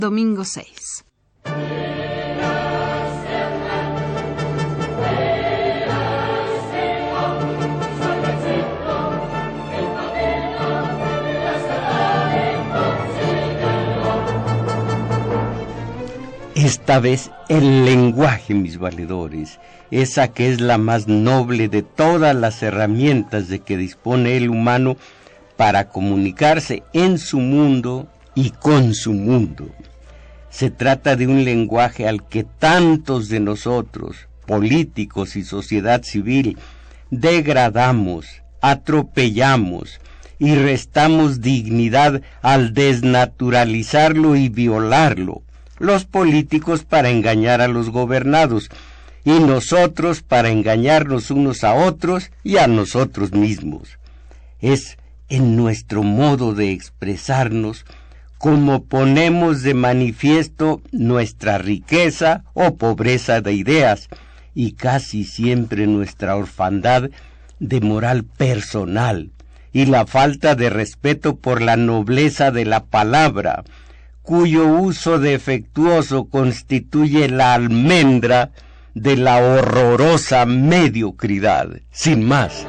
Domingo 6. Esta vez el lenguaje, mis valedores, esa que es la más noble de todas las herramientas de que dispone el humano para comunicarse en su mundo y con su mundo. Se trata de un lenguaje al que tantos de nosotros, políticos y sociedad civil, degradamos, atropellamos y restamos dignidad al desnaturalizarlo y violarlo. Los políticos para engañar a los gobernados, y nosotros para engañarnos unos a otros y a nosotros mismos. Es en nuestro modo de expresarnos como ponemos de manifiesto nuestra riqueza o pobreza de ideas, y casi siempre nuestra orfandad de moral personal, y la falta de respeto por la nobleza de la palabra, cuyo uso defectuoso constituye la almendra de la horrorosa mediocridad. Sin más.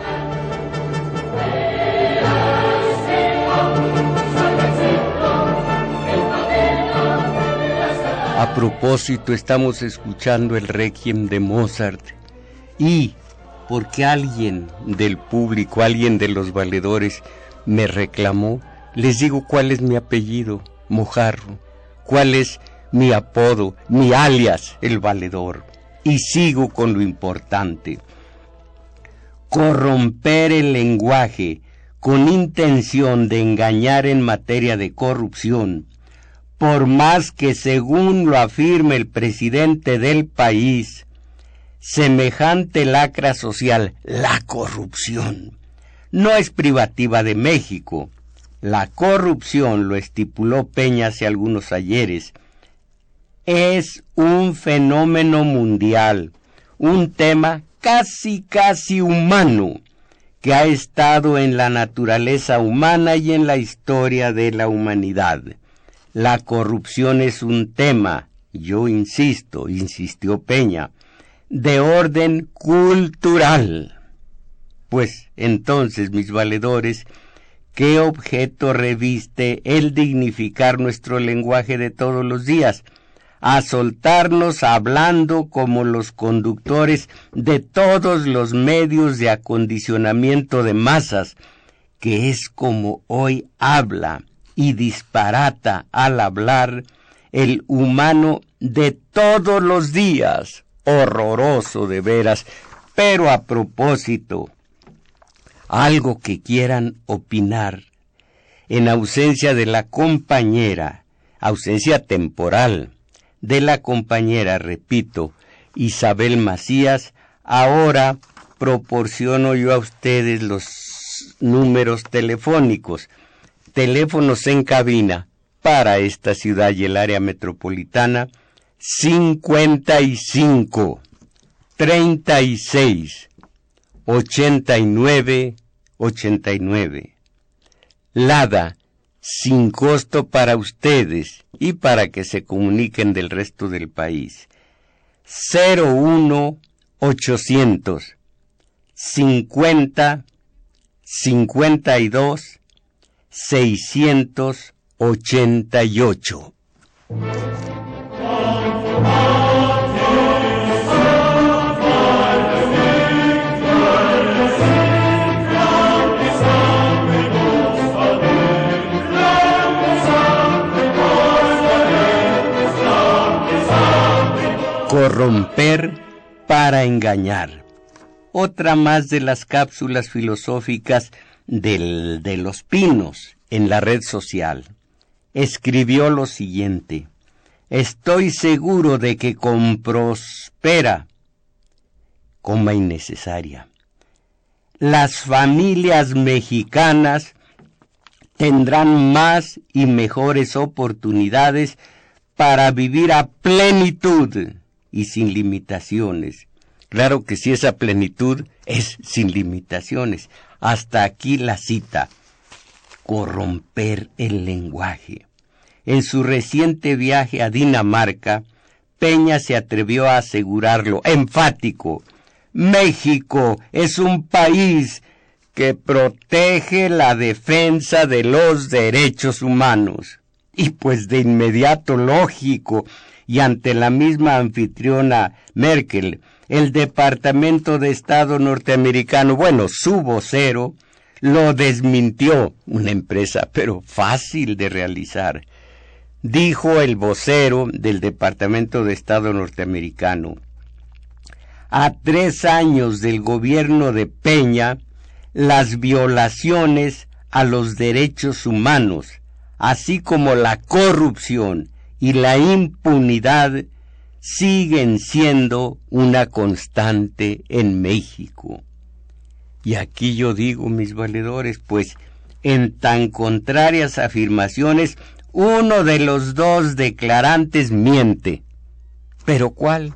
A propósito, estamos escuchando el Requiem de Mozart, y porque alguien del público, alguien de los valedores me reclamó, les digo cuál es mi apellido: Mojarro. ¿Cuál es mi apodo, mi alias, el valedor? Y sigo con lo importante. Corromper el lenguaje con intención de engañar en materia de corrupción, por más que, según lo afirme el presidente del país, semejante lacra social, la corrupción, no es privativa de México. La corrupción, lo estipuló Peña hace algunos ayeres, es un fenómeno mundial, un tema casi humano, que ha estado en la naturaleza humana y en la historia de la humanidad. La corrupción es un tema, yo insisto, insistió Peña, de orden cultural. Pues entonces, mis valedores, ¿qué objeto reviste el dignificar nuestro lenguaje de todos los días? A soltarnos hablando como los conductores de todos los medios de acondicionamiento de masas, que es como hoy habla y disparata al hablar el humano de todos los días. Horroroso de veras. Pero a propósito, algo que quieran opinar, en ausencia de la compañera, ausencia temporal de la compañera, repito, Isabel Macías, ahora proporciono yo a ustedes los números telefónicos, teléfonos en cabina para esta ciudad y el área metropolitana: 55 36 89 89. Lada, sin costo para ustedes y para que se comuniquen del resto del país. 01 800 50 52 688. Corromper para engañar. Otra más de las cápsulas filosóficas de Los Pinos en la red social. Escribió lo siguiente: estoy seguro de que con próspera, coma innecesaria, las familias mexicanas tendrán más y mejores oportunidades para vivir a plenitud y sin limitaciones. Claro que si esa plenitud es sin limitaciones. Hasta aquí la cita. Corromper el lenguaje. En su reciente viaje a Dinamarca, Peña se atrevió a asegurarlo, enfático: México es un país que protege la defensa de los derechos humanos. Y pues de inmediato, lógico, y ante la misma anfitriona Merkel, el Departamento de Estado norteamericano, bueno, su vocero, lo desmintió. Una empresa, pero fácil de realizar. Dijo el vocero del Departamento de Estado norteamericano: a 3 años del gobierno de Peña, las violaciones a los derechos humanos, así como la corrupción y la impunidad, siguen siendo una constante en México. Y aquí yo digo, mis valedores, pues en tan contrarias afirmaciones, uno de los dos declarantes miente. ¿Pero cuál?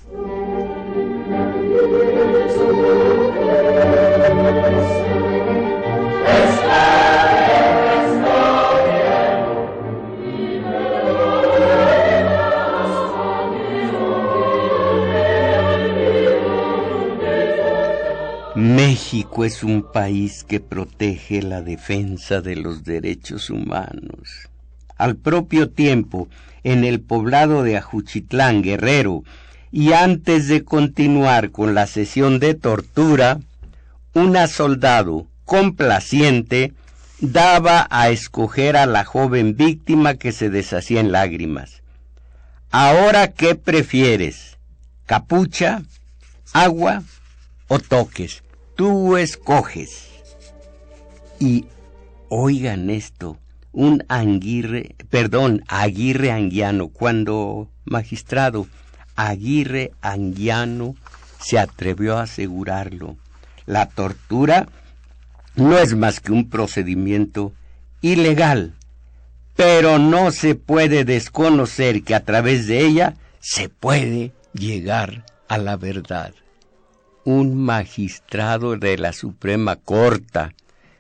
México es un país que protege la defensa de los derechos humanos. Al propio tiempo, en el poblado de Ajuchitlán, Guerrero, y antes de continuar con la sesión de tortura, una soldado complaciente daba a escoger a la joven víctima, que se deshacía en lágrimas. ¿Ahora qué prefieres? ¿Capucha, agua o toques? Tú escoges. Y oigan esto, un Aguirre Anguiano, cuando magistrado, Aguirre Anguiano se atrevió a asegurarlo: la tortura no es más que un procedimiento ilegal, pero no se puede desconocer que a través de ella se puede llegar a la verdad. Un magistrado de la Suprema Corte.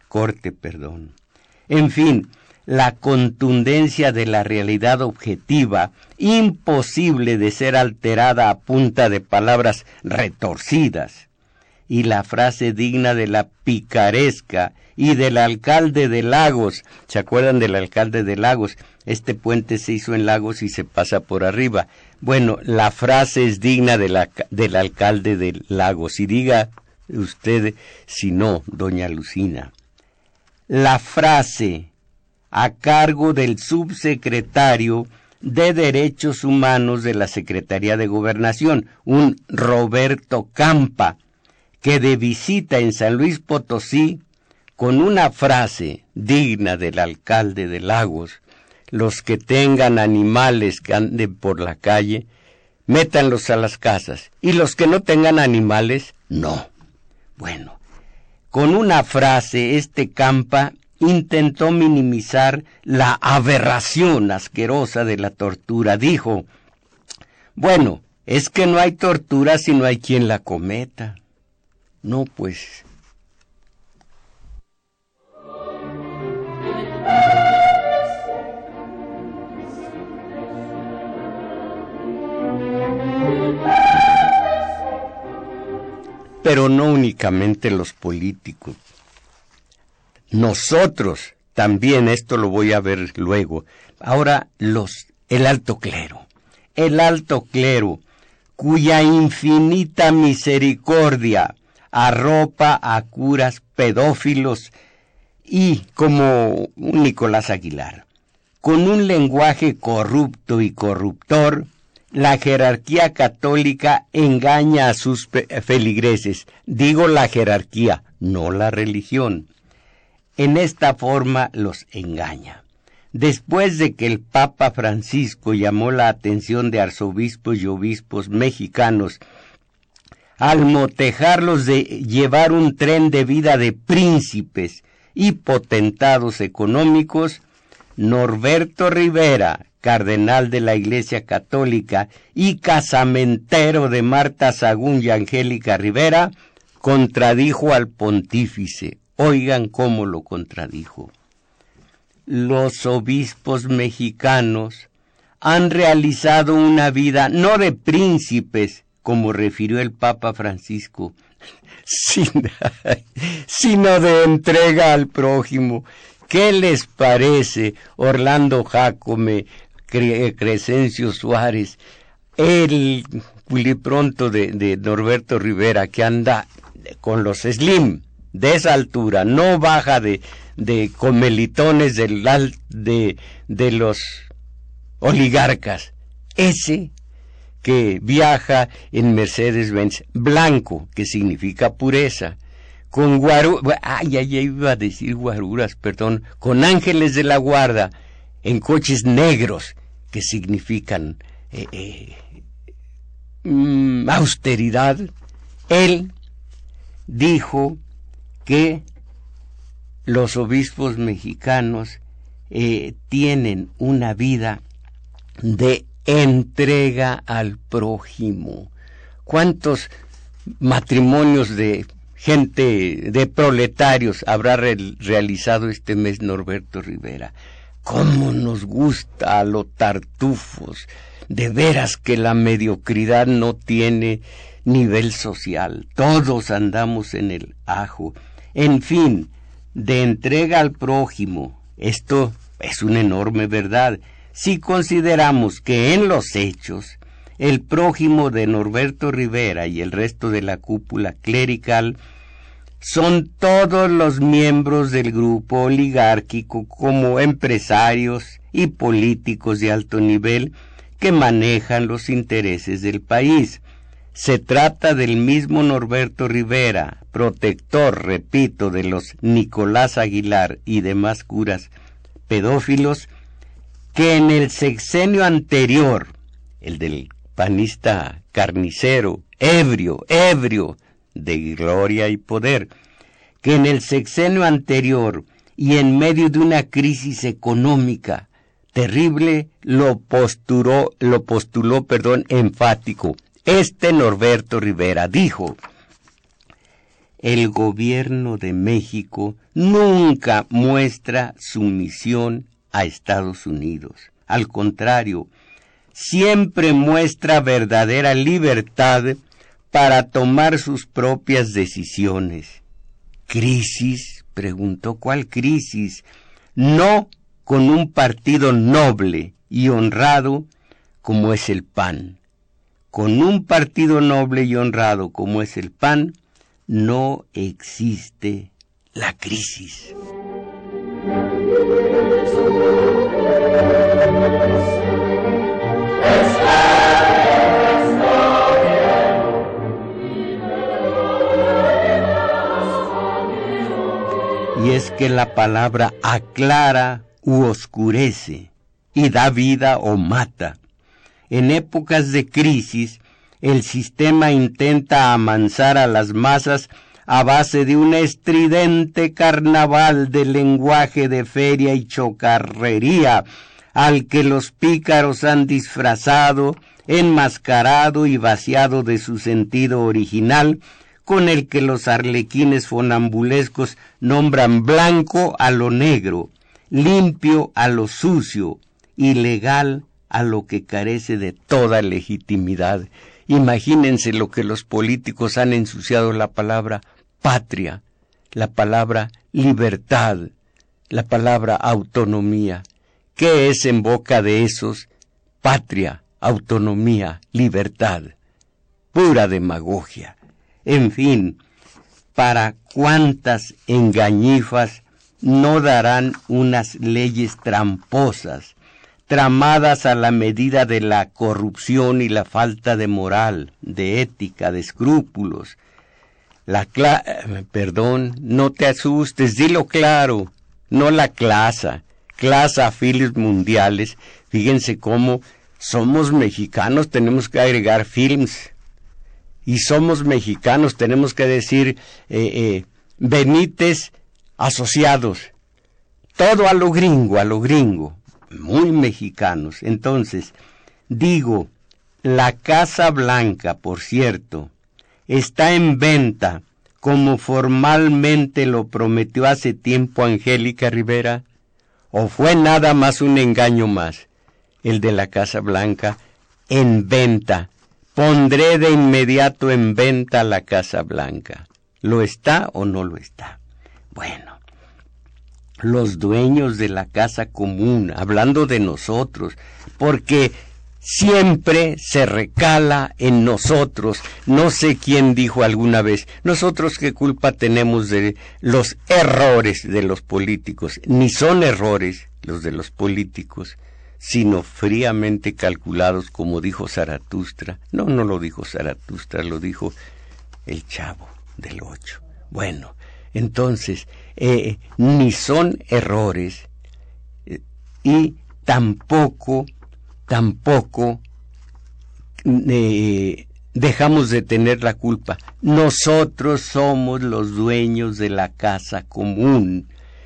En fin, la contundencia de la realidad objetiva, imposible de ser alterada a punta de palabras retorcidas. Y la frase digna de la picaresca y del alcalde de Lagos. ¿Se acuerdan del alcalde de Lagos? Este puente se hizo en Lagos y se pasa por arriba. Bueno, la frase es digna del alcalde de Lagos. Y diga usted si no, doña Lucina. La frase a cargo del subsecretario de Derechos Humanos de la Secretaría de Gobernación, un Roberto Campa, que de visita en San Luis Potosí, con una frase digna del alcalde de Lagos: los que tengan animales que anden por la calle, métanlos a las casas, y los que no tengan animales, no. Bueno, con una frase este Campa intentó minimizar la aberración asquerosa de la tortura. Dijo: bueno, es que no hay tortura si no hay quien la cometa. No, pues. Pero no únicamente los políticos. Nosotros también, esto lo voy a ver luego. Ahora el alto clero, cuya infinita misericordia arropa a curas pedófilos y, como un Nicolás Aguilar, con un lenguaje corrupto y corruptor, la jerarquía católica engaña a sus feligreses. Digo la jerarquía, no la religión. En esta forma los engaña. Después de que el Papa Francisco llamó la atención de arzobispos y obispos mexicanos al motejarlos de llevar un tren de vida de príncipes y potentados económicos, Norberto Rivera, cardenal de la Iglesia Católica y casamentero de Marta Sagún y Angélica Rivera, contradijo al pontífice. Oigan cómo lo contradijo. los obispos mexicanos han realizado una vida no de príncipes, como refirió el Papa Francisco, sino de entrega al prójimo. ¿Qué les parece Orlando Jácome, Crescencio Suárez, el culipronto de Norberto Rivera, que anda con los slim de esa altura, no baja de comelitones de los oligarcas? Ese que viaja en Mercedes-Benz blanco, que significa pureza, con iba a decir guaruras, perdón, con ángeles de la guarda, en coches negros, que significan austeridad. Él dijo que los obispos mexicanos tienen una vida de entrega al prójimo. ¿Cuántos matrimonios de gente, de proletarios, habrá realizado este mes Norberto Rivera? ¿Cómo nos gusta a los tartufos? De veras que la mediocridad no tiene nivel social. Todos andamos en el ajo. En fin, de entrega al prójimo. Esto es una enorme verdad. Si consideramos que en los hechos el prójimo de Norberto Rivera y el resto de la cúpula clerical son todos los miembros del grupo oligárquico, como empresarios y políticos de alto nivel que manejan los intereses del país. Se trata del mismo Norberto Rivera, protector, repito, de los Nicolás Aguilar y demás curas pedófilos, que en el sexenio anterior, el del panista carnicero, ebrio de gloria y poder, que en el sexenio anterior y en medio de una crisis económica terrible lo postuló enfático. Este Norberto Rivera dijo: el gobierno de México nunca muestra sumisión a Estados Unidos. Al contrario, siempre muestra verdadera libertad para tomar sus propias decisiones. ¿Crisis?, preguntó. ¿Cuál crisis? No con un partido noble y honrado como es el PAN. Con un partido noble y honrado como es el PAN, no existe la crisis. Y es que la palabra aclara u oscurece, y da vida o mata. En épocas de crisis, el sistema intenta amansar a las masas a base de un estridente carnaval de lenguaje de feria y chocarrería, al que los pícaros han disfrazado, enmascarado y vaciado de su sentido original, con el que los arlequines fonambulescos nombran blanco a lo negro, limpio a lo sucio, ilegal a lo que carece de toda legitimidad. Imagínense lo que los políticos han ensuciado: la palabra patria, la palabra libertad, la palabra autonomía. ¿Qué es en boca de esos patria, autonomía, libertad? Pura demagogia. En fin, ¿para cuántas engañifas no darán unas leyes tramposas, tramadas a la medida de la corrupción y la falta de moral, de ética, de escrúpulos? Perdón, no te asustes, dilo claro, no la clasa a fines mundiales. Fíjense cómo somos mexicanos, tenemos que agregar films, y somos mexicanos, tenemos que decir Benítez asociados, todo a lo gringo, muy mexicanos. Entonces, digo, la Casa Blanca, por cierto, está en venta, como formalmente lo prometió hace tiempo Angélica Rivera, ¿O fue nada más un engaño más? El de la Casa Blanca en venta. Pondré de inmediato en venta la Casa Blanca. ¿Lo está o no lo está? Bueno, los dueños de la casa común, hablando de nosotros, porque siempre se recala en nosotros. No sé quién dijo alguna vez, nosotros qué culpa tenemos de los errores de los políticos. Ni son errores los de los políticos, sino fríamente calculados, como dijo Zaratustra. No lo dijo Zaratustra, lo dijo el Chavo del Ocho. Bueno, entonces, ni son errores y tampoco dejamos de tener la culpa. Nosotros somos los dueños de la casa común.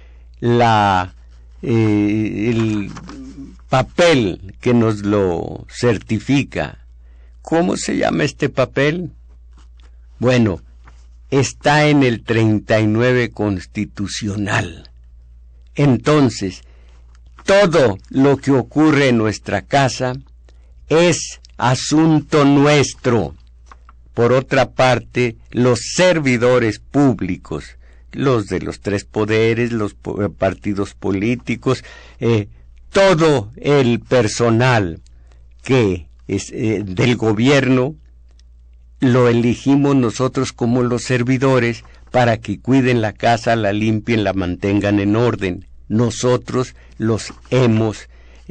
El papel que nos lo certifica. ¿Cómo se llama este papel? Bueno, está en el 39 constitucional. Entonces, todo lo que ocurre en nuestra casa es asunto nuestro. Por otra parte, los servidores públicos, los de los tres poderes, los partidos políticos, todo el personal que es del gobierno, lo elegimos nosotros como los servidores para que cuiden la casa, la limpien, la mantengan en orden. Nosotros los hemos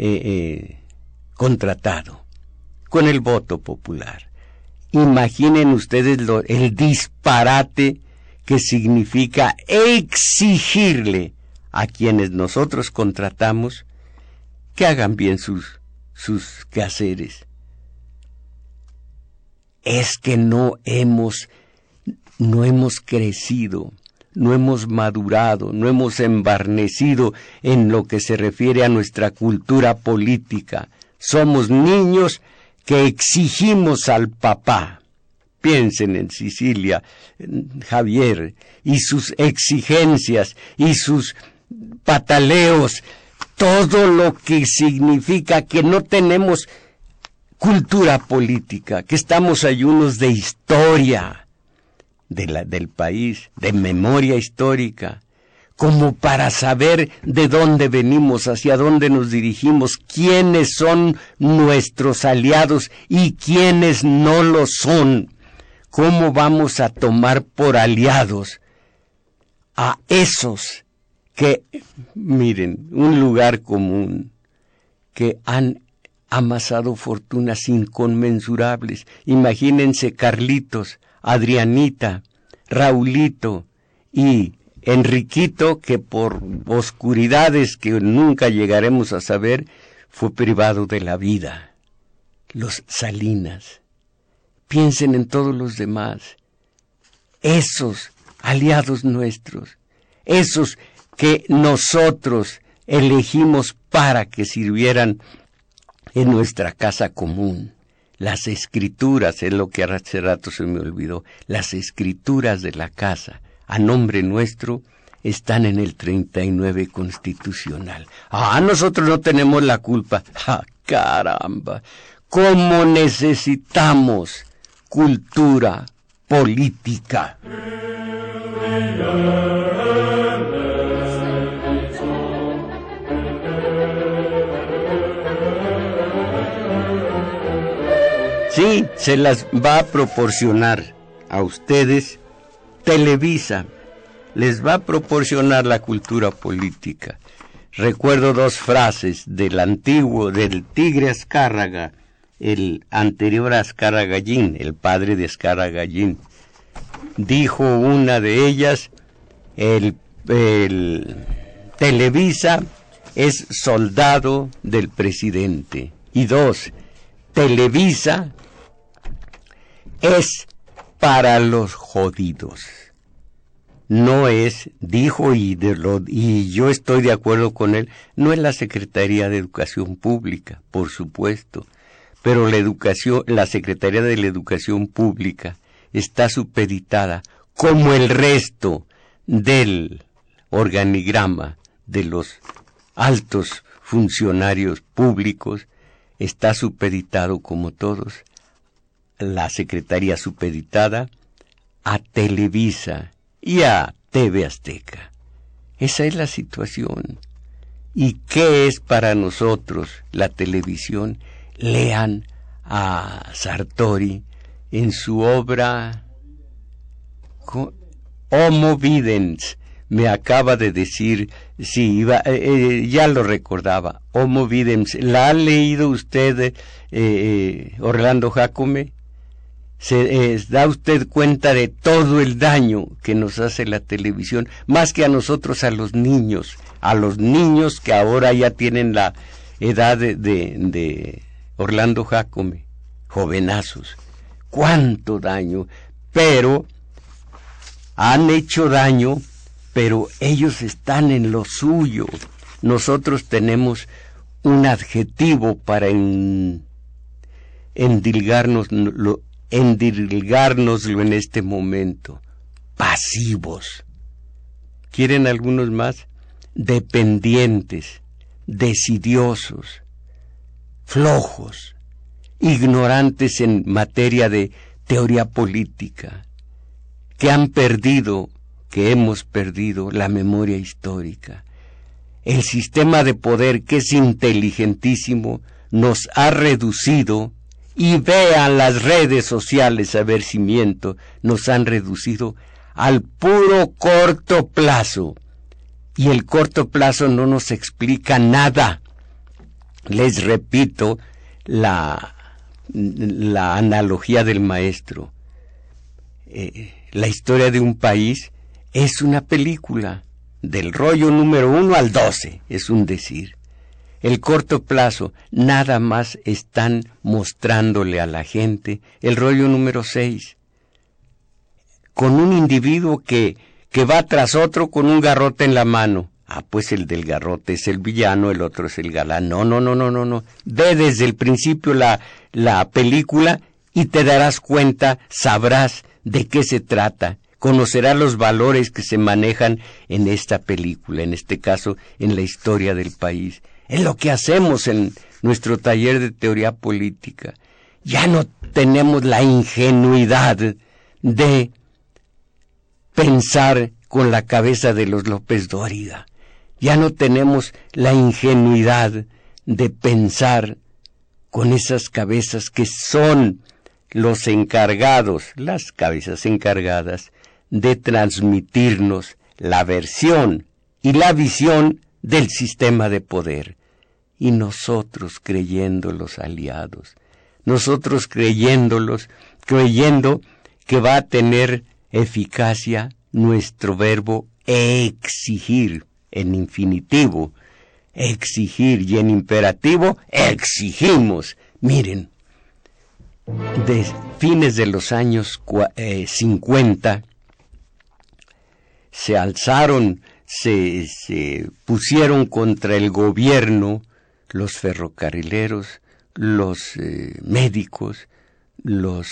contratado con el voto popular. Imaginen ustedes el disparate que significa exigirle a quienes nosotros contratamos que hagan bien sus quehaceres. Es que no hemos crecido, no hemos madurado, no hemos embarnecido en lo que se refiere a nuestra cultura política. Somos niños que exigimos al papá. Piensen en Sicilia, Javier, y sus exigencias, y sus pataleos, todo lo que significa que no tenemos cultura política, que estamos ayunos de historia del país, de memoria histórica, como para saber de dónde venimos, hacia dónde nos dirigimos, quiénes son nuestros aliados y quiénes no lo son. ¿Cómo vamos a tomar por aliados a esos que, miren, un lugar común, que han amasado fortunas inconmensurables? Imagínense Carlitos, Adrianita, Raulito y Enriquito, que por oscuridades que nunca llegaremos a saber, fue privado de la vida. Los Salinas. Piensen en todos los demás, esos aliados nuestros, esos que nosotros elegimos para que sirvieran en nuestra casa común. Las escrituras, es lo que hace rato se me olvidó, las escrituras de la casa, a nombre nuestro, están en el 39 constitucional. Nosotros no tenemos la culpa. Caramba, ¿cómo necesitamos cultura política? Sí, se las va a proporcionar a ustedes Televisa. Les va a proporcionar la cultura política. Recuerdo dos frases del Tigre Azcárraga, el anterior Azcárragallín, el padre de Azcárragallín. Dijo una de ellas, el Televisa es soldado del presidente. Y dos, Televisa es para los jodidos. No es, dijo, y yo estoy de acuerdo con él, no es la Secretaría de Educación Pública, por supuesto, pero la Secretaría de la Educación Pública está supeditada, como el resto del organigrama de los altos funcionarios públicos, está supeditado, como todos, la Secretaría supeditada a Televisa y a TV Azteca. Esa es la situación. ¿Y qué es para nosotros la televisión? Lean a Sartori en su obra Homo Videns. Me acaba de decir, sí, ya lo recordaba, Homo Videns. ¿La ha leído usted, Orlando Jácome? ¿Se da usted cuenta de todo el daño que nos hace la televisión? Más que a nosotros, a los niños que ahora ya tienen la edad de Orlando Jácome, jovenazos. ¡Cuánto daño! Pero han hecho daño, pero ellos están en lo suyo. Nosotros tenemos un adjetivo para endilgárnoslo en este momento: pasivos. ¿Quieren algunos más? Dependientes, desidiosos, flojos, ignorantes en materia de teoría política, que hemos perdido la memoria histórica. El sistema de poder, que es inteligentísimo, nos ha reducido, y vean las redes sociales, a ver si miento, nos han reducido al puro corto plazo. Y el corto plazo no nos explica nada. Les repito la analogía del maestro. La historia de un país es una película, del rollo número 1 al 12, es un decir. El corto plazo, nada más están mostrándole a la gente el rollo número 6, con un individuo que va tras otro con un garrote en la mano. Pues el del garrote es el villano, el otro es el galán. No. Ve desde el principio la película y te darás cuenta, sabrás de qué se trata, conocerás los valores que se manejan en esta película, en este caso, en la historia del país. Es lo que hacemos en nuestro taller de teoría política. Ya no tenemos la ingenuidad de pensar con la cabeza de los López Dóriga. Ya no tenemos la ingenuidad de pensar con esas cabezas que son los encargados, las cabezas encargadas de transmitirnos la versión y la visión del sistema de poder. Y nosotros creyéndolos aliados, nosotros creyendo que va a tener eficacia nuestro verbo exigir, en infinitivo, exigir, y en imperativo, exigimos. Miren, de fines de los años 50, se alzaron, se pusieron contra el gobierno los ferrocarrileros, los médicos, los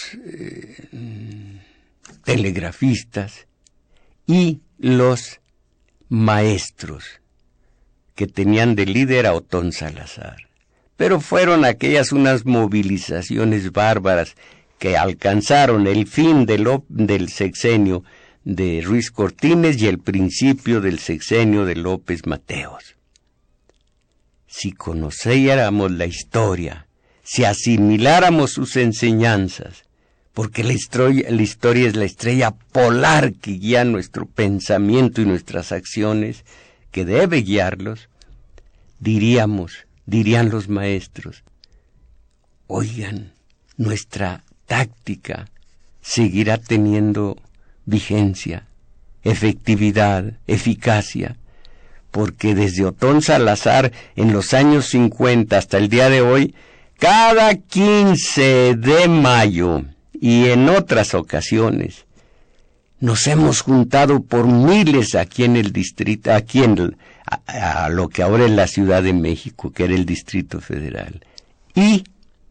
telegrafistas y los maestros, que tenían de líder a Otón Salazar. Pero fueron aquellas unas movilizaciones bárbaras que alcanzaron el fin del sexenio de Ruiz Cortines y el principio del sexenio de López Mateos. Si conociéramos la historia, si asimiláramos sus enseñanzas, porque la historia es la estrella polar que guía nuestro pensamiento y nuestras acciones, que debe guiarlos, dirían los maestros: oigan, nuestra táctica seguirá teniendo vigencia, efectividad, eficacia, porque desde Otón Salazar en los años 50 hasta el día de hoy, cada 15 de mayo y en otras ocasiones, nos hemos juntado por miles aquí en el distrito, a lo que ahora es la Ciudad de México, que era el Distrito Federal. Y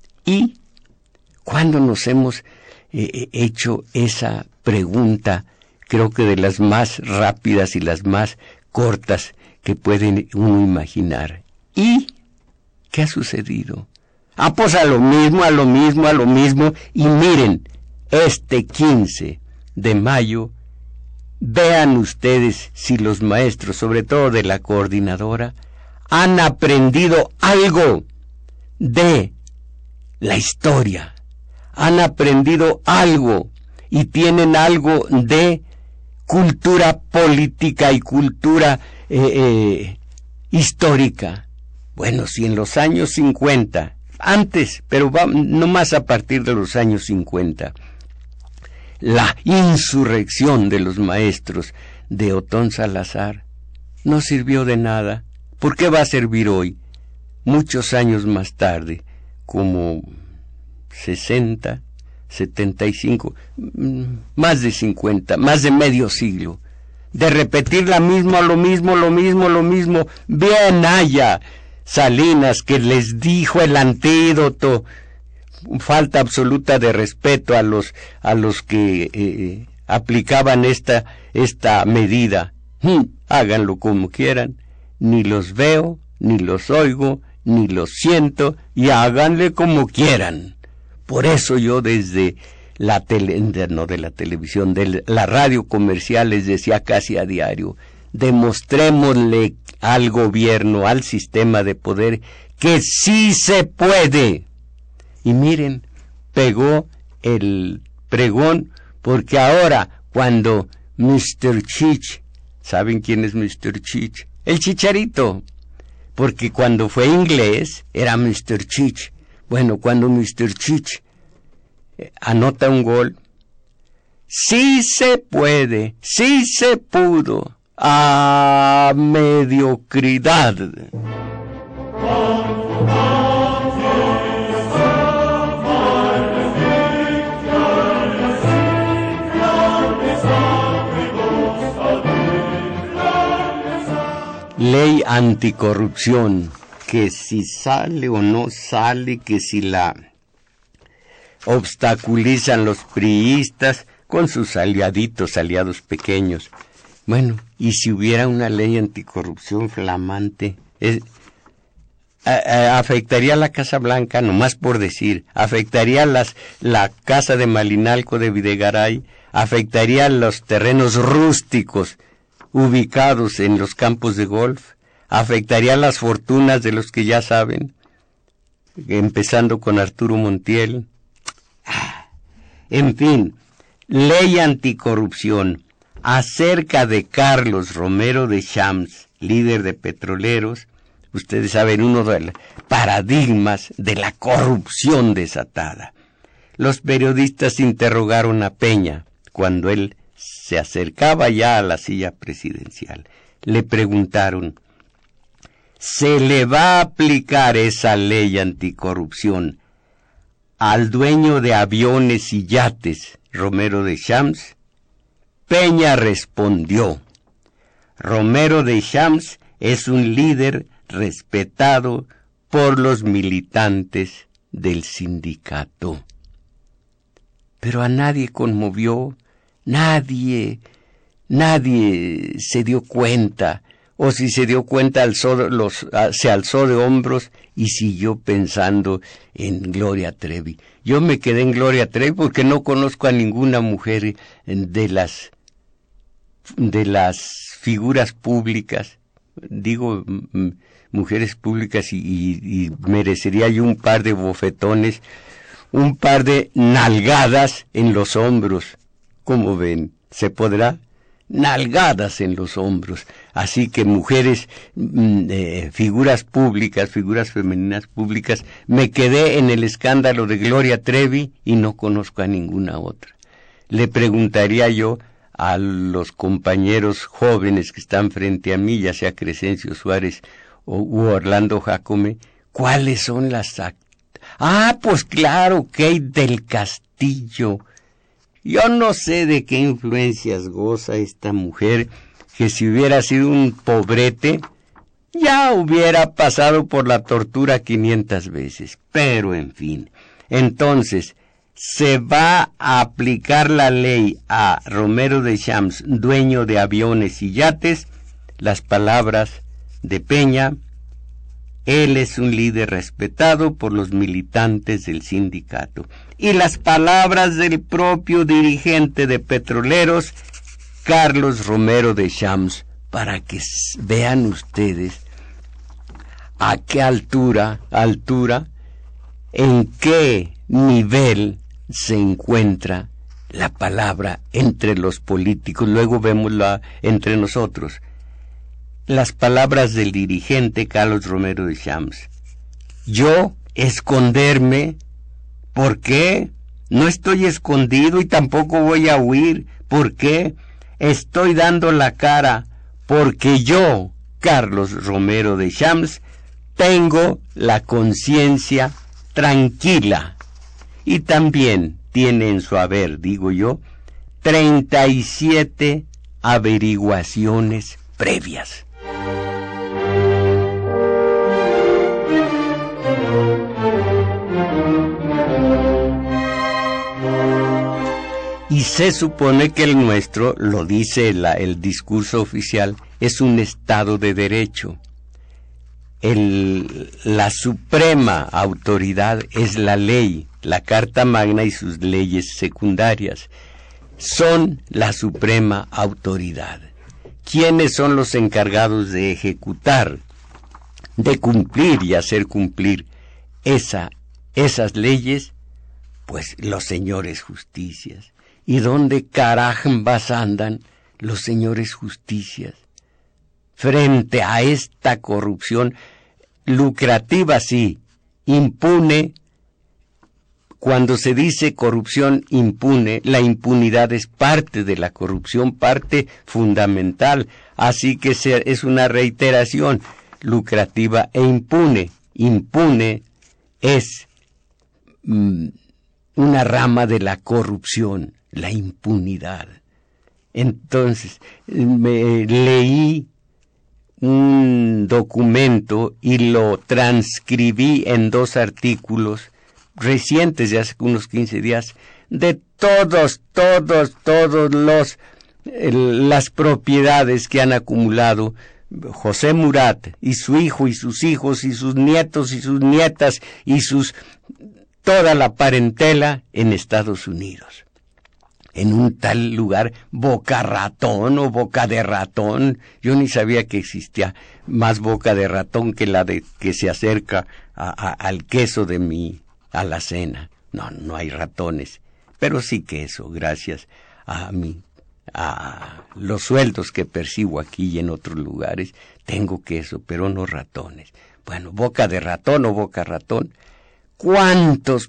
cuando nos hemos hecho esa pregunta, creo que de las más rápidas y las más cortas que puede uno imaginar. ¿Y qué ha sucedido? Pues a lo mismo. Y miren, este 15 de mayo, vean ustedes si los maestros, sobre todo de la coordinadora, han aprendido algo de la historia, han aprendido algo y tienen algo de cultura política y cultura histórica. Bueno, si en los años 50, antes, pero no más a partir de los años 50, la insurrección de los maestros de Otón Salazar no sirvió de nada, ¿por qué va a servir hoy? Muchos años más tarde, como 60, 75, más de 50, más de medio siglo, de repetir lo mismo, bien haya Salinas que les dijo el antídoto, falta absoluta de respeto a los que aplicaban esta medida. Háganlo como quieran, ni los veo, ni los oigo, ni los siento, y háganle como quieran. Por eso yo desde la televisión, de la radio comercial les decía casi a diario, demostrémosle al gobierno, al sistema de poder, que sí se puede. Y miren, pegó el pregón, porque ahora cuando Mr. Chich, ¿saben quién es Mr. Chich? El Chicharito, porque cuando fue inglés era Mr. Chich. Bueno, cuando Mr. Chich anota un gol, sí se puede, sí se pudo, a mediocridad. Ley anticorrupción, que si sale o no sale, que si la obstaculizan los priistas con sus aliados pequeños. Bueno, y si hubiera una ley anticorrupción flamante, afectaría a la Casa Blanca, nomás por decir, afectaría la casa de Malinalco de Videgaray, afectaría los terrenos rústicos ubicados en los campos de golf, afectaría las fortunas de los que ya saben, empezando con Arturo Montiel. En fin, ley anticorrupción. Acerca de Carlos Romero de Champs, líder de petroleros, ustedes saben, uno de los paradigmas de la corrupción desatada. Los periodistas interrogaron a Peña cuando él se acercaba ya a la silla presidencial. Le preguntaron, ¿se le va a aplicar esa ley anticorrupción al dueño de aviones y yates, Romero de Champs? Peña respondió, Romero de Champs es un líder respetado por los militantes del sindicato. Pero a nadie conmovió, nadie se dio cuenta, o si se dio cuenta se alzó de hombros y siguió pensando en Gloria Trevi. Yo me quedé en Gloria Trevi porque no conozco a ninguna mujer de las figuras públicas, digo mujeres públicas y merecería yo un par de bofetones, un par de nalgadas en los hombros. ¿Cómo ven? ¿Se podrá? Nalgadas en los hombros. Así que mujeres, figuras públicas, figuras femeninas públicas, me quedé en el escándalo de Gloria Trevi y no conozco a ninguna otra. Le preguntaría yo a los compañeros jóvenes que están frente a mí, ya sea Crescencio Suárez u Orlando Jacome, ¿cuáles son las pues claro, Kate del Castillo. Yo no sé de qué influencias goza esta mujer, que si hubiera sido un pobrete, ya hubiera pasado por la tortura 500 veces. Pero en fin, entonces, ¿se va a aplicar la ley a Romero de Champs, dueño de aviones y yates? Las palabras de Peña. Él es un líder respetado por los militantes del sindicato. Y las palabras del propio dirigente de Petroleros, Carlos Romero de Champs, para que vean ustedes a qué altura, en qué nivel se encuentra la palabra entre los políticos. Luego vemosla entre nosotros. Las palabras del dirigente Carlos Romero de Champs. Yo esconderme, ¿por qué? No estoy escondido y tampoco voy a huir. ¿Por qué? Estoy dando la cara porque yo, Carlos Romero de Champs, tengo la conciencia tranquila y también tiene en su haber, digo yo, 37 averiguaciones previas. Y se supone que el nuestro, lo dice el discurso oficial, es un Estado de Derecho. La suprema autoridad es la ley, la Carta Magna y sus leyes secundarias. Son la suprema autoridad. ¿Quiénes son los encargados de ejecutar, de cumplir y hacer cumplir esas leyes? Pues los señores justicias. ¿Y dónde carambas andan los señores justicias? Frente a esta corrupción lucrativa, sí, impune. Cuando se dice corrupción impune, la impunidad es parte de la corrupción, parte fundamental. Así que es una reiteración, lucrativa e impune. Impune es una rama de la corrupción, la impunidad. Entonces, leí un documento y lo transcribí en 2 artículos recientes de hace unos 15 días, de todos las propiedades que han acumulado José Murat y su hijo y sus hijos y sus nietos y sus nietas y toda la parentela en Estados Unidos. En un tal lugar, Boca Ratón o Boca de Ratón. Yo ni sabía que existía más Boca de Ratón que la que se acerca al queso de mi alacena. No hay ratones, pero sí queso, gracias a los sueldos que percibo aquí y en otros lugares. Tengo queso, pero no ratones. Bueno, Boca de Ratón o Boca Ratón. ¿Cuántas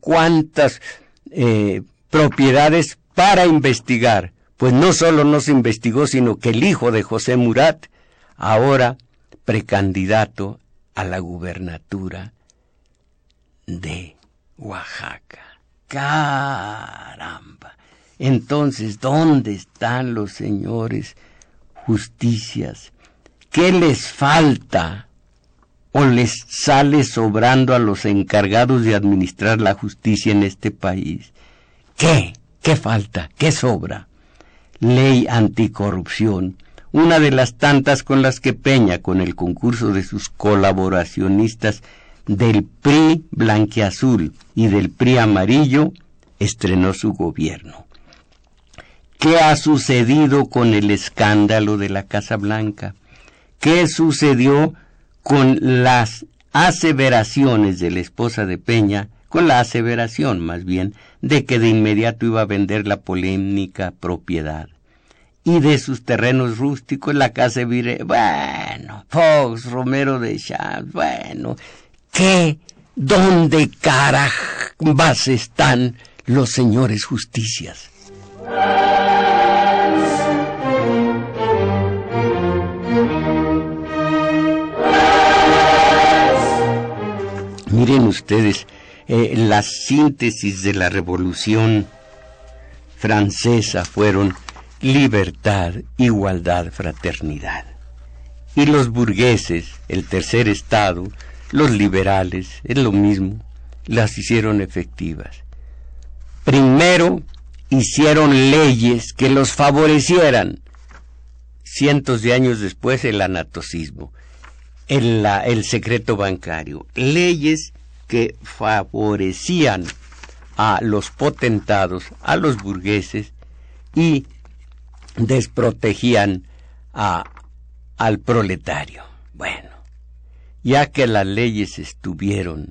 propiedades para investigar? Pues no solo no se investigó, sino que el hijo de José Murat, ahora precandidato a la gubernatura de Oaxaca. ¡Caramba! Entonces, ¿dónde están los señores justicias? ¿Qué les falta o les sale sobrando a los encargados de administrar la justicia en este país? ¿Qué falta? ¿Qué sobra? Ley anticorrupción, una de las tantas con las que Peña, con el concurso de sus colaboracionistas del PRI blanquiazul y del PRI amarillo, estrenó su gobierno. ¿Qué ha sucedido con el escándalo de la Casa Blanca? ¿Qué sucedió con las aseveraciones de la esposa de Peña, con la aseveración más bien, de que de inmediato iba a vender la polémica propiedad? Y de sus terrenos rústicos, la casa de Vire, bueno, Fox, Romero de Champs, bueno, ¿dónde carambas están los señores justicias? Miren ustedes, la síntesis de la Revolución Francesa fueron libertad, igualdad, fraternidad. Y los burgueses, el tercer estado, los liberales, es lo mismo, las hicieron efectivas. Primero, hicieron leyes que los favorecieran. Cientos de años después, el anatocismo. el secreto bancario, leyes que favorecían a los potentados, a los burgueses, y desprotegían al proletario. Bueno, ya que las leyes estuvieron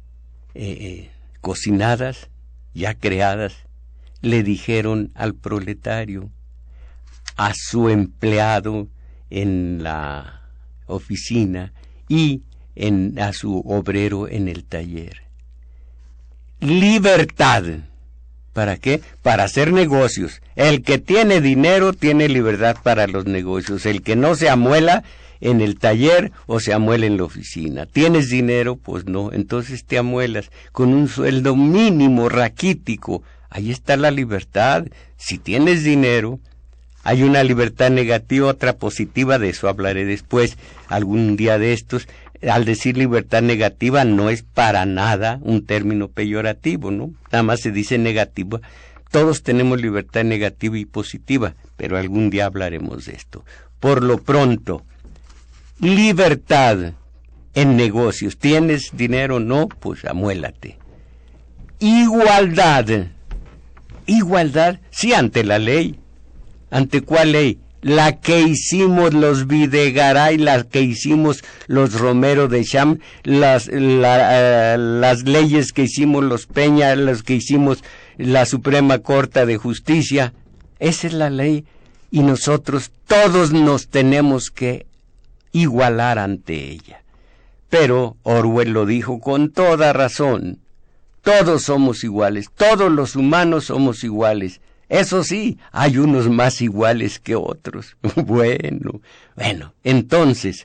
cocinadas, ya creadas, le dijeron al proletario, a su empleado en la oficina y a su obrero en el taller: libertad. ¿Para qué? Para hacer negocios. El que tiene dinero tiene libertad para los negocios. El que no se amuela en el taller o se amuela en la oficina. ¿Tienes dinero? Pues no. Entonces te amuelas con un sueldo mínimo raquítico. Ahí está la libertad. Si tienes dinero, hay una libertad negativa, otra positiva. De eso hablaré después, algún día de estos. Al decir libertad negativa, no es para nada un término peyorativo, ¿no? Nada más se dice negativa. Todos tenemos libertad negativa y positiva, pero algún día hablaremos de esto. Por lo pronto, libertad en negocios. ¿Tienes dinero? No, pues amuélate. Igualdad. Igualdad, sí, ante la ley. ¿Ante cuál ley? La que hicimos los Videgaray, la que hicimos los Romero de Cham, las leyes que hicimos los Peña, las que hicimos la Suprema Corte de Justicia. Esa es la ley, y nosotros todos nos tenemos que igualar ante ella. Pero Orwell lo dijo con toda razón: todos somos iguales, todos los humanos somos iguales. Eso sí, hay unos más iguales que otros. Bueno, entonces,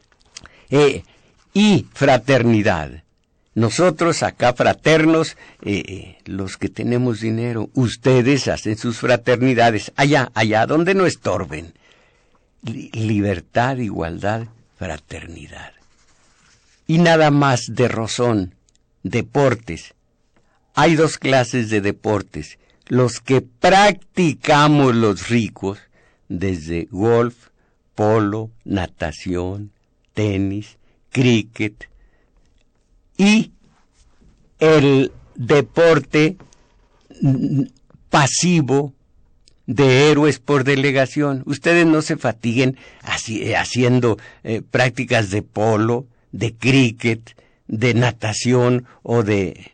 y fraternidad. Nosotros acá fraternos, los que tenemos dinero, ustedes hacen sus fraternidades allá donde no estorben. Libertad, igualdad, fraternidad. Y nada más de rozón, deportes. Hay dos clases de deportes: los que practicamos los ricos, desde golf, polo, natación, tenis, cricket, y el deporte pasivo de héroes por delegación. Ustedes no se fatiguen haciendo prácticas de polo, de cricket, de natación o de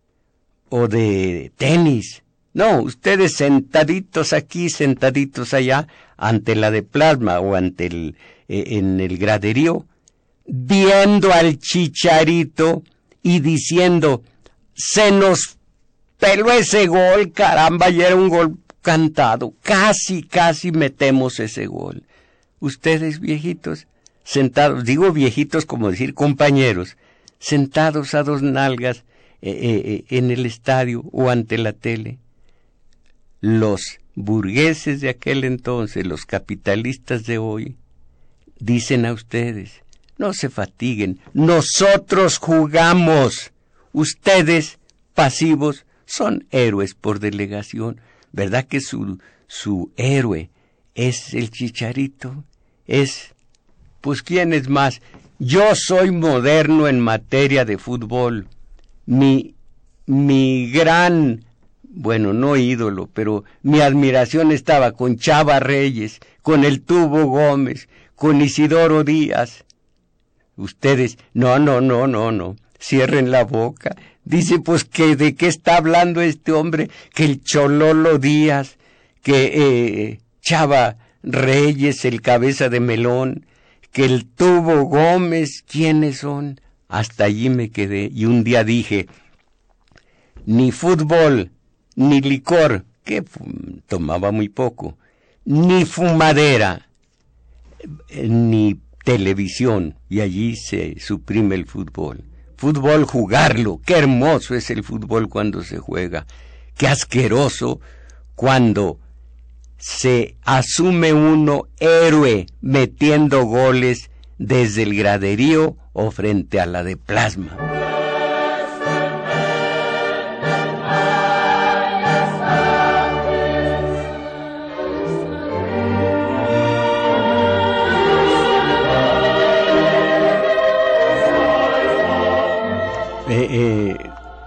tenis. No, ustedes sentaditos aquí, sentaditos allá, ante la de plasma o ante en el graderío, viendo al Chicharito y diciendo: se nos peló ese gol, caramba, y era un gol cantado, casi metemos ese gol. Ustedes viejitos, sentados, digo viejitos como decir compañeros, sentados a dos nalgas en el estadio o ante la tele. Los burgueses de aquel entonces, los capitalistas de hoy, dicen a ustedes: no se fatiguen, nosotros jugamos. Ustedes, pasivos, son héroes por delegación. ¿Verdad que su héroe es el Chicharito? Pues ¿quién es más? Yo soy moderno en materia de fútbol. Mi gran, bueno, no ídolo, pero mi admiración estaba con Chava Reyes, con el Tubo Gómez, con Isidoro Díaz. Ustedes, no, cierren la boca. Dice, pues, que ¿de qué está hablando este hombre? Que el Chololo Díaz, que Chava Reyes, el Cabeza de Melón, que el Tubo Gómez, ¿quiénes son? Hasta allí me quedé, y un día dije: ni fútbol, ni licor, que tomaba muy poco, ni fumadera, ni televisión, y allí se suprime el fútbol. Fútbol, jugarlo, qué hermoso es el fútbol cuando se juega, qué asqueroso cuando se asume uno héroe metiendo goles desde el graderío o frente a la de plasma.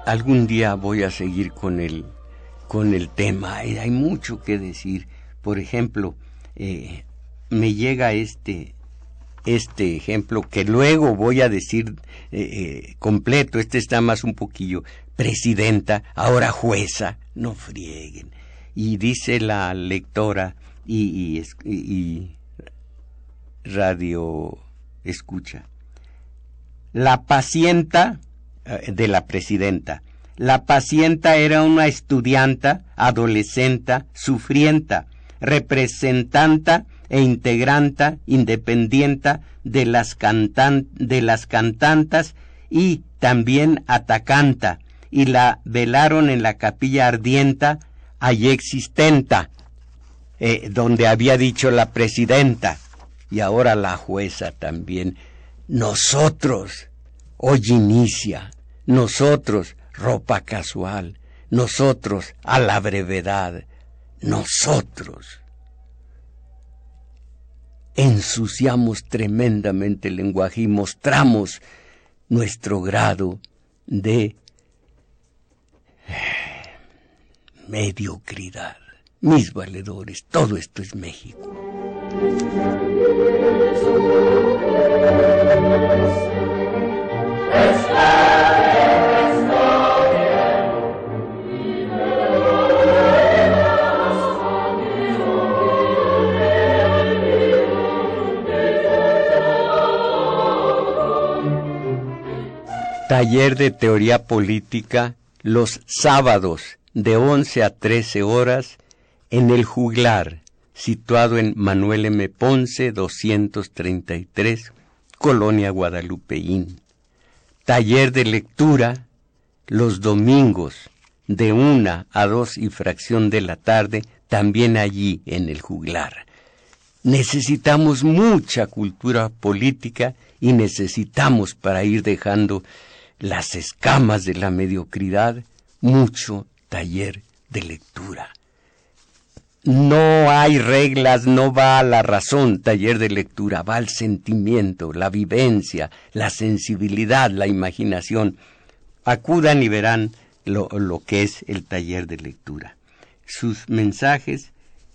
algún día voy a seguir con el tema. Hay mucho que decir. Por ejemplo, me llega este ejemplo que luego voy a decir completo. Este está más un poquillo. Presidenta, ahora jueza, no frieguen. Y dice la lectora y radio escucha. La pacienta de la presidenta. La pacienta era una estudianta, adolescenta, sufrienta, representanta e integranta independienta de las cantantas y también atacanta, y la velaron en la capilla ardienta allí existenta, donde había dicho la presidenta, y ahora la jueza también. Nosotros, hoy inicia, nosotros, ropa casual, nosotros, a la brevedad, nosotros. Ensuciamos tremendamente el lenguaje y mostramos nuestro grado de mediocridad. Mis valedores, todo esto es México. Taller de teoría política los sábados de 11 a 13 horas en el Juglar, situado en Manuel M. Ponce 233, Colonia Guadalupeín. Taller de lectura los domingos de 1 a 2 y fracción de la tarde, también allí en el Juglar. Necesitamos mucha cultura política y necesitamos, para ir dejando las escamas de la mediocridad, mucho taller de lectura. No hay reglas, no va a la razón, taller de lectura, va al sentimiento, la vivencia, la sensibilidad, la imaginación. Acudan y verán lo que es el taller de lectura. Sus mensajes,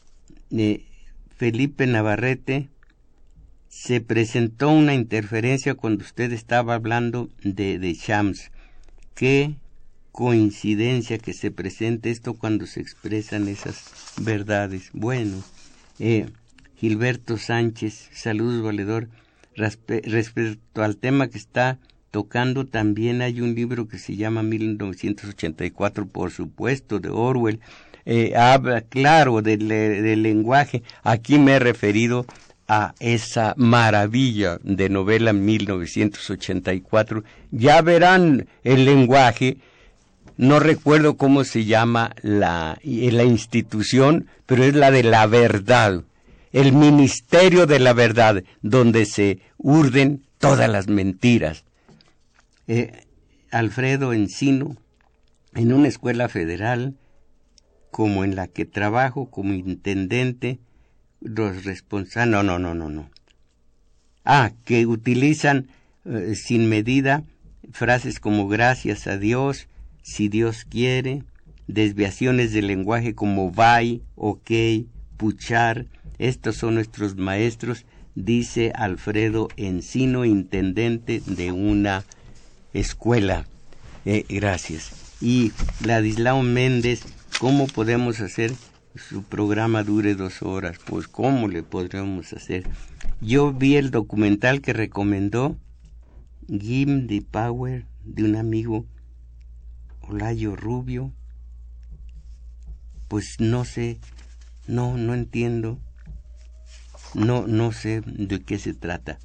Felipe Navarrete, se presentó una interferencia cuando usted estaba hablando de Shams. Qué coincidencia que se presente esto cuando se expresan esas verdades. Bueno, Gilberto Sánchez, saludos valedor. Respecto al tema que está tocando, también hay un libro que se llama 1984, por supuesto, de Orwell. Habla, claro, del lenguaje. Aquí me he referido a esa maravilla de novela 1984. Ya verán el lenguaje. No recuerdo cómo se llama la institución, pero es la de la verdad, el Ministerio de la Verdad, donde se urden todas las mentiras. Alfredo Encino, en una escuela federal, como en la que trabajo como intendente, los responsables, no. Que utilizan sin medida frases como gracias a Dios, si Dios quiere, desviaciones del lenguaje como bye, ok, puchar. Estos son nuestros maestros, dice Alfredo Encino, intendente de una escuela. Gracias. Y Ladislao Méndez, ¿cómo podemos hacer su programa dure 2 horas? Pues ¿cómo le podremos hacer? Yo vi el documental que recomendó Give the Power, de un amigo Olayo Rubio. Pues no sé, no entiendo, no sé de qué se trata.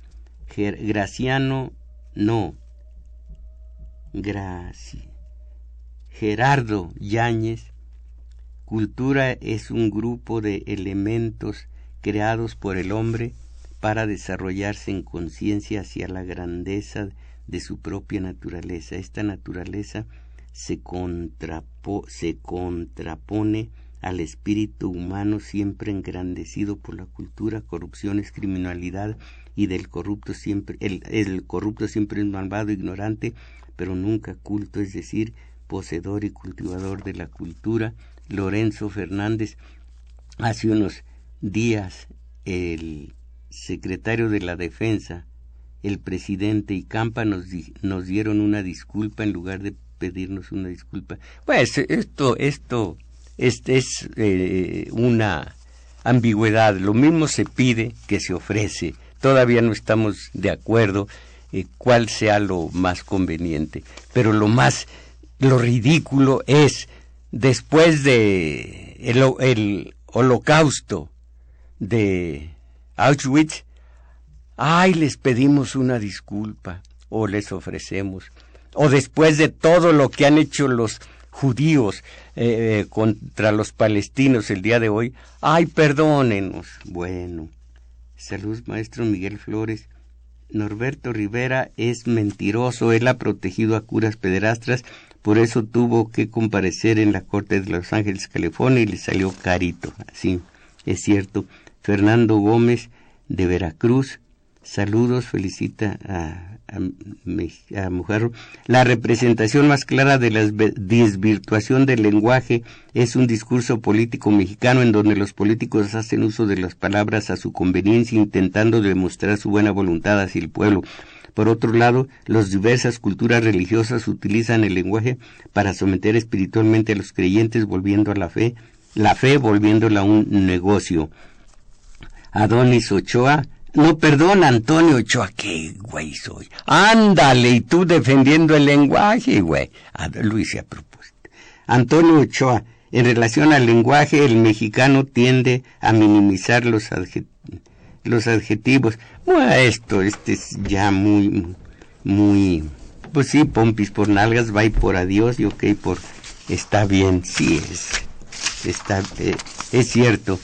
Gerardo Yáñez. Cultura es un grupo de elementos creados por el hombre para desarrollarse en conciencia hacia la grandeza de su propia naturaleza. Esta naturaleza se contrapone al espíritu humano, siempre engrandecido por la cultura. Corrupción es criminalidad, y del corrupto siempre el corrupto siempre es malvado, ignorante, pero nunca culto, es decir, poseedor y cultivador de la cultura, Lorenzo Fernández. Hace unos días el secretario de la Defensa, el presidente y Campa nos dieron una disculpa en lugar de pedirnos una disculpa. Pues esto es una ambigüedad. Lo mismo se pide que se ofrece. Todavía no estamos de acuerdo cuál sea lo más conveniente. Pero lo ridículo es, después de el holocausto de Auschwitz, les pedimos una disculpa, o les ofrecemos, o después de todo lo que han hecho los judíos contra los palestinos el día de hoy, perdónenos. Bueno, salud, maestro Miguel Flores. Norberto Rivera es mentiroso, él ha protegido a curas pederastras, por eso tuvo que comparecer en la Corte de Los Ángeles, California, y le salió carito. Así, es cierto. Fernando Gómez, de Veracruz, saludos, felicita a Mujarro. La representación más clara de la desvirtuación del lenguaje es un discurso político mexicano en donde los políticos hacen uso de las palabras a su conveniencia, intentando demostrar su buena voluntad hacia el pueblo. Por otro lado, las diversas culturas religiosas utilizan el lenguaje para someter espiritualmente a los creyentes, volviendo a la fe volviéndola un negocio. Adonis Ochoa, Antonio Ochoa, qué güey soy. Ándale, y tú defendiendo el lenguaje, güey. Lo hice a propósito. Antonio Ochoa, en relación al lenguaje, el mexicano tiende a minimizar los adjetivos. Bueno, este es ya muy, pues sí, pompis por nalgas, va y por adiós, y ok, por está bien, sí es cierto.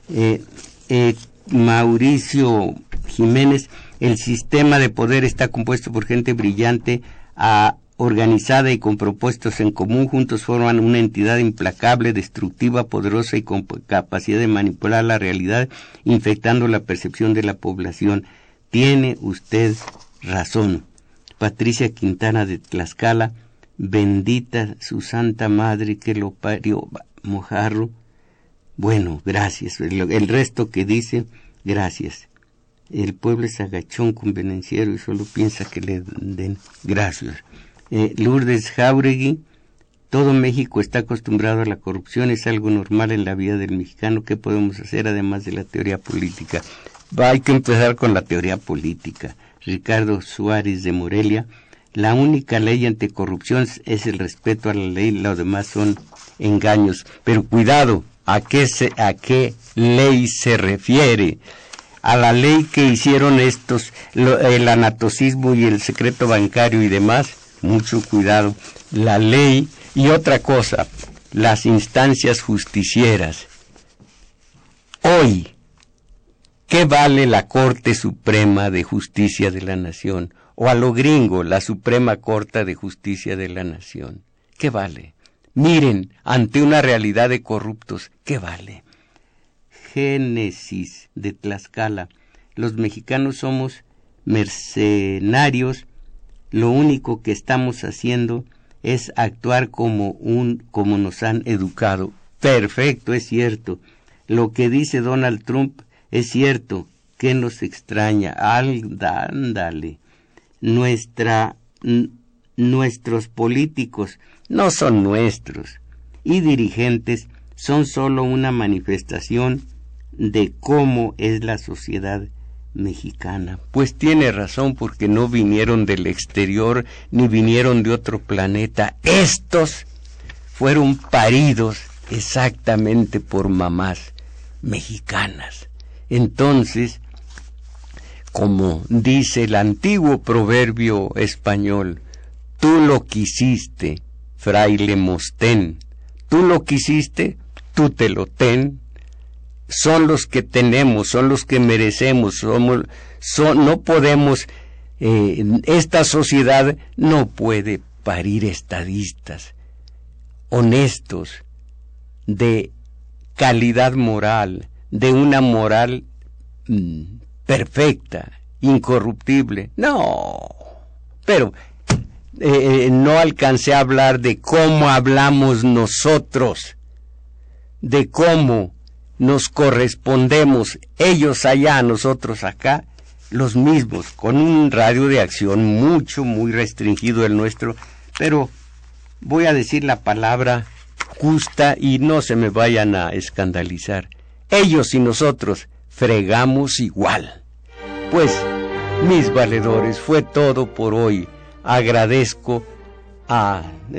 Mauricio Jiménez, el sistema de poder está compuesto por gente brillante, organizada y con propósitos en común. Juntos forman una entidad implacable, destructiva, poderosa y con capacidad de manipular la realidad, infectando la percepción de la población. Tiene usted razón. Patricia Quintana, de Tlaxcala, bendita su santa madre que lo parió. Mojarro, bueno, gracias. El resto que dice, gracias. El pueblo es agachón, convenenciero, y solo piensa que le den gracias. Lourdes Jauregui, todo México está acostumbrado a la corrupción, es algo normal en la vida del mexicano. ¿Qué podemos hacer además de la teoría política? Hay que empezar con la teoría política. Ricardo Suárez, de Morelia, la única ley anticorrupción es el respeto a la ley, lo demás son engaños. Pero cuidado, ¿a qué ley se refiere? A la ley que hicieron el anatocismo y el secreto bancario y demás. Mucho cuidado. La ley y otra cosa, las instancias justicieras. Hoy, ¿qué vale la Corte Suprema de Justicia de la Nación? O a lo gringo, la Suprema Corte de Justicia de la Nación. ¿Qué vale? Miren, ante una realidad de corruptos, ¿qué vale? Génesis, de Tlaxcala, los mexicanos somos mercenarios, lo único que estamos haciendo es actuar como nos han educado. Perfecto, es cierto. Lo que dice Donald Trump es cierto. ¿Qué nos extraña? Ándale. Nuestros políticos no son nuestros, y dirigentes son solo una manifestación de cómo es la sociedad mexicana. Pues tiene razón, porque no vinieron del exterior ni vinieron de otro planeta. Estos fueron paridos exactamente por mamás mexicanas. Entonces, como dice el antiguo proverbio español, tú lo quisiste, fraile Mostén, tú lo quisiste, tú te lo ten. Son los que tenemos, son los que merecemos, no podemos, esta sociedad no puede parir estadistas honestos, de calidad moral, de una moral perfecta, incorruptible. No, pero no alcancé a hablar de cómo hablamos nosotros, de cómo nos correspondemos, ellos allá, nosotros acá, los mismos, con un radio de acción muy restringido el nuestro, pero voy a decir la palabra justa y no se me vayan a escandalizar. Ellos y nosotros fregamos igual. Pues, mis valedores, fue todo por hoy. Agradezco a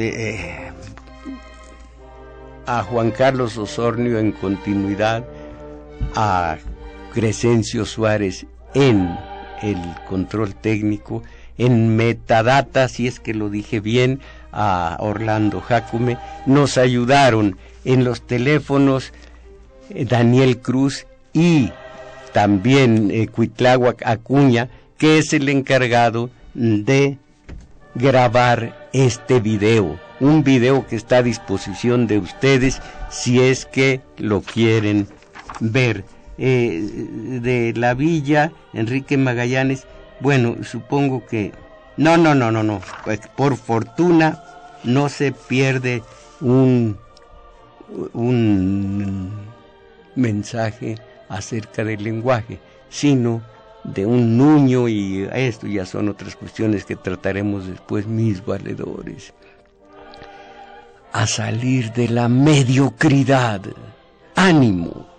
Juan Carlos Osornio en continuidad, a Crescencio Suárez en el control técnico, en metadata, si es que lo dije bien, a Orlando Jácume. Nos ayudaron en los teléfonos Daniel Cruz y también Cuitláhuac Acuña, que es el encargado de grabar este video, un video que está a disposición de ustedes si es que lo quieren ver. De la Villa, Enrique Magallanes, bueno, supongo que no, pues, por fortuna no se pierde un mensaje acerca del lenguaje, sino de un nuño, y esto ya son otras cuestiones que trataremos después, mis valedores. A salir de la mediocridad. ¡Ánimo!